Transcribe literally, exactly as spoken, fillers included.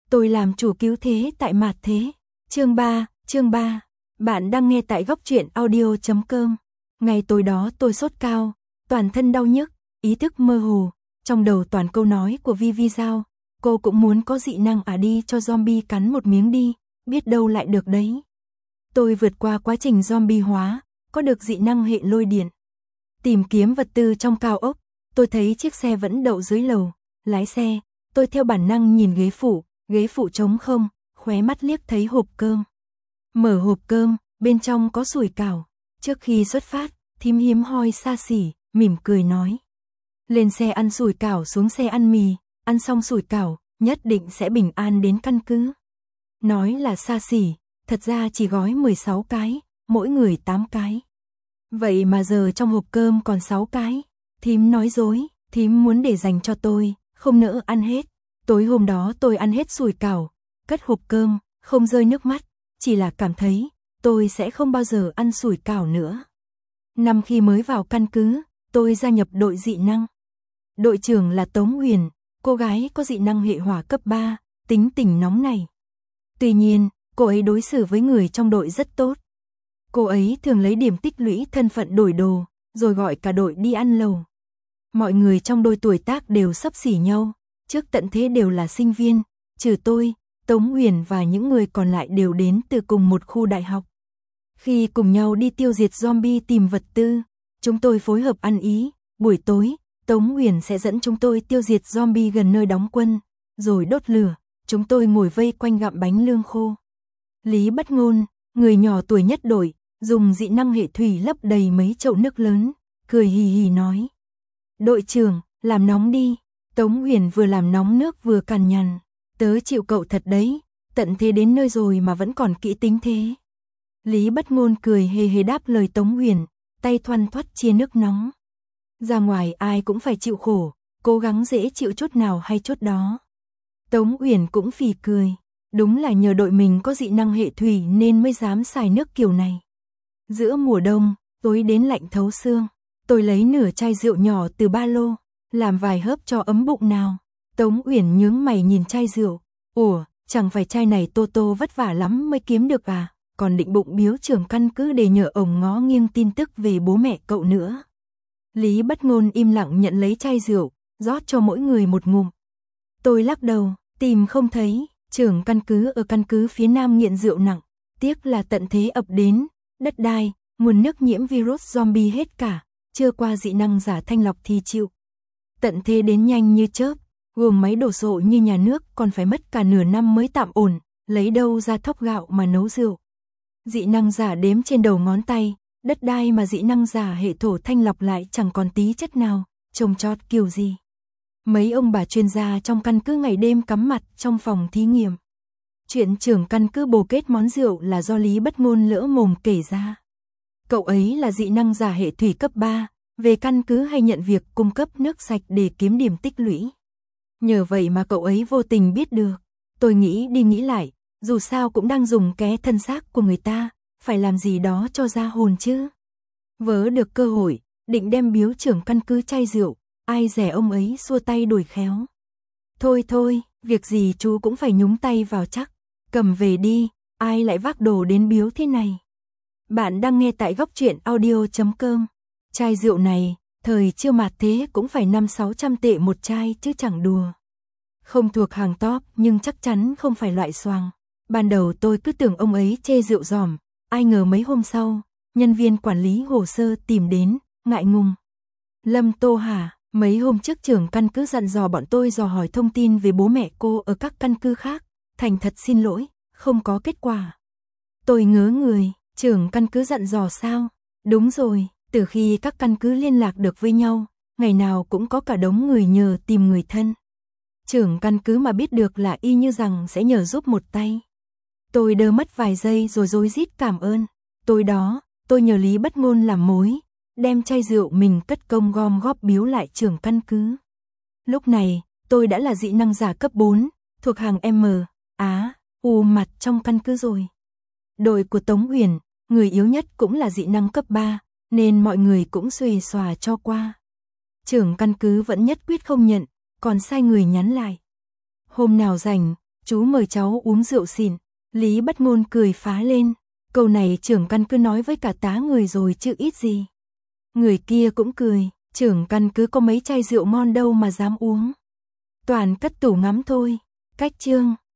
Tôi làm chủ cứu thế tại mạt thế. Chương ba, chương ba. Bạn đang nghe tại góc truyện audio chấm com. Ngày tối đó tôi sốt cao, toàn thân đau nhức, ý thức mơ hồ, trong đầu toàn câu nói của Vi Giao, cô cũng muốn có dị năng à, đi cho zombie cắn một miếng đi, biết đâu lại được đấy. Tôi vượt qua quá trình zombie hóa, có được dị năng hệ lôi điện. Tìm kiếm vật tư trong cao ốc, tôi thấy chiếc xe vẫn đậu dưới lầu, lái xe, tôi theo bản năng nhìn ghế phụ, ghế phụ trống không, khóe mắt liếc thấy hộp cơm. Mở hộp cơm, bên trong có sủi cảo. Trước khi xuất phát, thím hiếm hoi xa xỉ, mỉm cười nói. Lên xe ăn sủi cảo, xuống xe ăn mì, ăn xong sủi cảo, nhất định sẽ bình an đến căn cứ. Nói là xa xỉ, thật ra chỉ gói mười sáu cái, mỗi người tám cái. Vậy mà giờ trong hộp cơm còn sáu cái. Thím nói dối, thím muốn để dành cho tôi, không nỡ ăn hết. Tối hôm đó tôi ăn hết sủi cảo, cất hộp cơm, không rơi nước mắt, chỉ là cảm thấy tôi sẽ không bao giờ ăn sủi cảo nữa. Năm khi mới vào căn cứ, tôi gia nhập đội dị năng. Đội trưởng là Tống Huyền, cô gái có dị năng hệ hỏa cấp ba, tính tình nóng này. Tuy nhiên, cô ấy đối xử với người trong đội rất tốt. Cô ấy thường lấy điểm tích lũy thân phận đổi đồ, rồi gọi cả đội đi ăn lầu. Mọi người trong đội tuổi tác đều xấp xỉ nhau, trước tận thế đều là sinh viên, trừ tôi, Tống Huyền và những người còn lại đều đến từ cùng một khu đại học. Khi cùng nhau đi tiêu diệt zombie tìm vật tư, chúng tôi phối hợp ăn ý, buổi tối, Tống Huyền sẽ dẫn chúng tôi tiêu diệt zombie gần nơi đóng quân, rồi đốt lửa, chúng tôi ngồi vây quanh gặm bánh lương khô. Lý Bất Ngôn, người nhỏ tuổi nhất đội, dùng dị năng hệ thủy lấp đầy mấy chậu nước lớn, cười hì hì nói. Đội trưởng, làm nóng đi. Tống Huyền vừa làm nóng nước vừa cằn nhằn. Tớ chịu cậu thật đấy, tận thế đến nơi rồi mà vẫn còn kỹ tính thế. Lý Bất Ngôn cười hề hề đáp lời Tống Huyền, tay thoăn thoắt chia nước nóng. Ra ngoài ai cũng phải chịu khổ, cố gắng dễ chịu chút nào hay chút đó. Tống Huyền cũng phì cười, đúng là nhờ đội mình có dị năng hệ thủy nên mới dám xài nước kiểu này. Giữa mùa đông, tối đến lạnh thấu xương, tôi lấy nửa chai rượu nhỏ từ ba lô, làm vài hớp cho ấm bụng nào. Tống Uyển nhướng mày nhìn chai rượu, ủa, chẳng phải chai này Tô Tô vất vả lắm mới kiếm được à, còn định bụng biếu trưởng căn cứ để nhờ ổng ngó nghiêng tin tức về bố mẹ cậu nữa. Lý Bất Ngôn im lặng nhận lấy chai rượu, rót cho mỗi người một ngụm. Tôi lắc đầu, tìm không thấy, trưởng căn cứ ở căn cứ phía nam nghiện rượu nặng, tiếc là tận thế ập đến, đất đai, nguồn nước nhiễm virus zombie hết cả, chưa qua dị năng giả thanh lọc thì chịu. Tận thế đến nhanh như chớp, gồm máy đổ sộ như nhà nước còn phải mất cả nửa năm mới tạm ổn, lấy đâu ra thóc gạo mà nấu rượu. Dị năng giả đếm trên đầu ngón tay, đất đai mà dị năng giả hệ thổ thanh lọc lại chẳng còn tí chất nào, trông chót kiểu gì. Mấy ông bà chuyên gia trong căn cứ ngày đêm cắm mặt trong phòng thí nghiệm. Chuyện trưởng căn cứ bồ kết món rượu là do Lý Bất Ngôn lỡ mồm kể ra. Cậu ấy là dị năng giả hệ thủy cấp ba, về căn cứ hay nhận việc cung cấp nước sạch để kiếm điểm tích lũy. Nhờ vậy mà cậu ấy vô tình biết được. Tôi nghĩ đi nghĩ lại, dù sao cũng đang dùng ké thân xác của người ta, phải làm gì đó cho ra hồn chứ. Vớ được cơ hội, định đem biếu trưởng căn cứ chai rượu, ai dè ông ấy xua tay đuổi khéo. Thôi thôi, việc gì chú cũng phải nhúng tay vào chắc, cầm về đi, ai lại vác đồ đến biếu thế này. Bạn đang nghe tại góc truyện audio chấm com. Chai rượu này, thời chưa mạt thế cũng phải năm sáu trăm tệ một chai chứ chẳng đùa. Không thuộc hàng top nhưng chắc chắn không phải loại xoàng. Ban đầu tôi cứ tưởng ông ấy chê rượu giòm, ai ngờ mấy hôm sau, nhân viên quản lý hồ sơ tìm đến, ngại ngùng. Lâm Tô hả, mấy hôm trước trưởng căn cứ dặn dò bọn tôi dò hỏi thông tin về bố mẹ cô ở các căn cứ khác, thành thật xin lỗi, không có kết quả. Tôi ngớ người, trưởng căn cứ dặn dò sao? Đúng rồi, từ khi các căn cứ liên lạc được với nhau, ngày nào cũng có cả đống người nhờ tìm người thân. Trưởng căn cứ mà biết được là y như rằng sẽ nhờ giúp một tay. Tôi đơ mất vài giây rồi rối rít cảm ơn. Tối đó, tôi nhờ Lý Bất Ngôn làm mối, đem chai rượu mình cất công gom góp biếu lại trưởng căn cứ. Lúc này, tôi đã là dị năng giả cấp bốn, thuộc hàng M, Á, U mặt trong căn cứ rồi. Đội của Tống Huyền, người yếu nhất cũng là dị năng cấp ba, nên mọi người cũng xuề xòa cho qua. Trưởng căn cứ vẫn nhất quyết không nhận, còn sai người nhắn lại. Hôm nào rảnh, Chú mời cháu uống rượu xỉn. Lý Bất Ngôn cười phá lên. Câu này trưởng căn cứ nói với cả tá người rồi chứ ít gì. Người kia cũng cười. Trưởng căn cứ có mấy chai rượu ngon đâu mà dám uống. Toàn cất tủ ngắm thôi. Cách chương.